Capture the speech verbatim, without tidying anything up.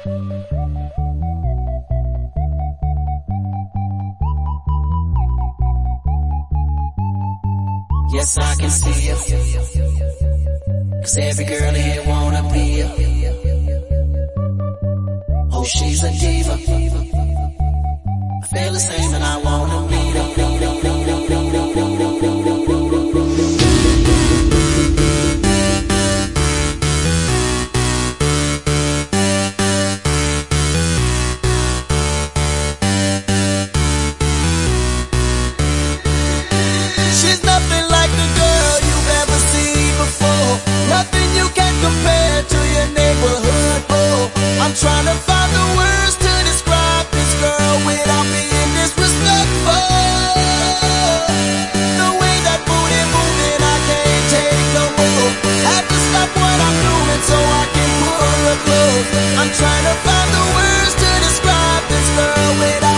Yes, I can see you, 'cause every girl here wanna be you. Oh, she's a diva. I feel the same and I wanna meet her. She's nothing like the girl you've ever seen before. Nothing you can compare to your neighborhood boy. I'm trying to find the words to describe this girl without being disrespectful. The way that booty moving, I can't take no more. Have to stop what I'm doing so I can pull her close. I'm trying to find the words to describe this girl without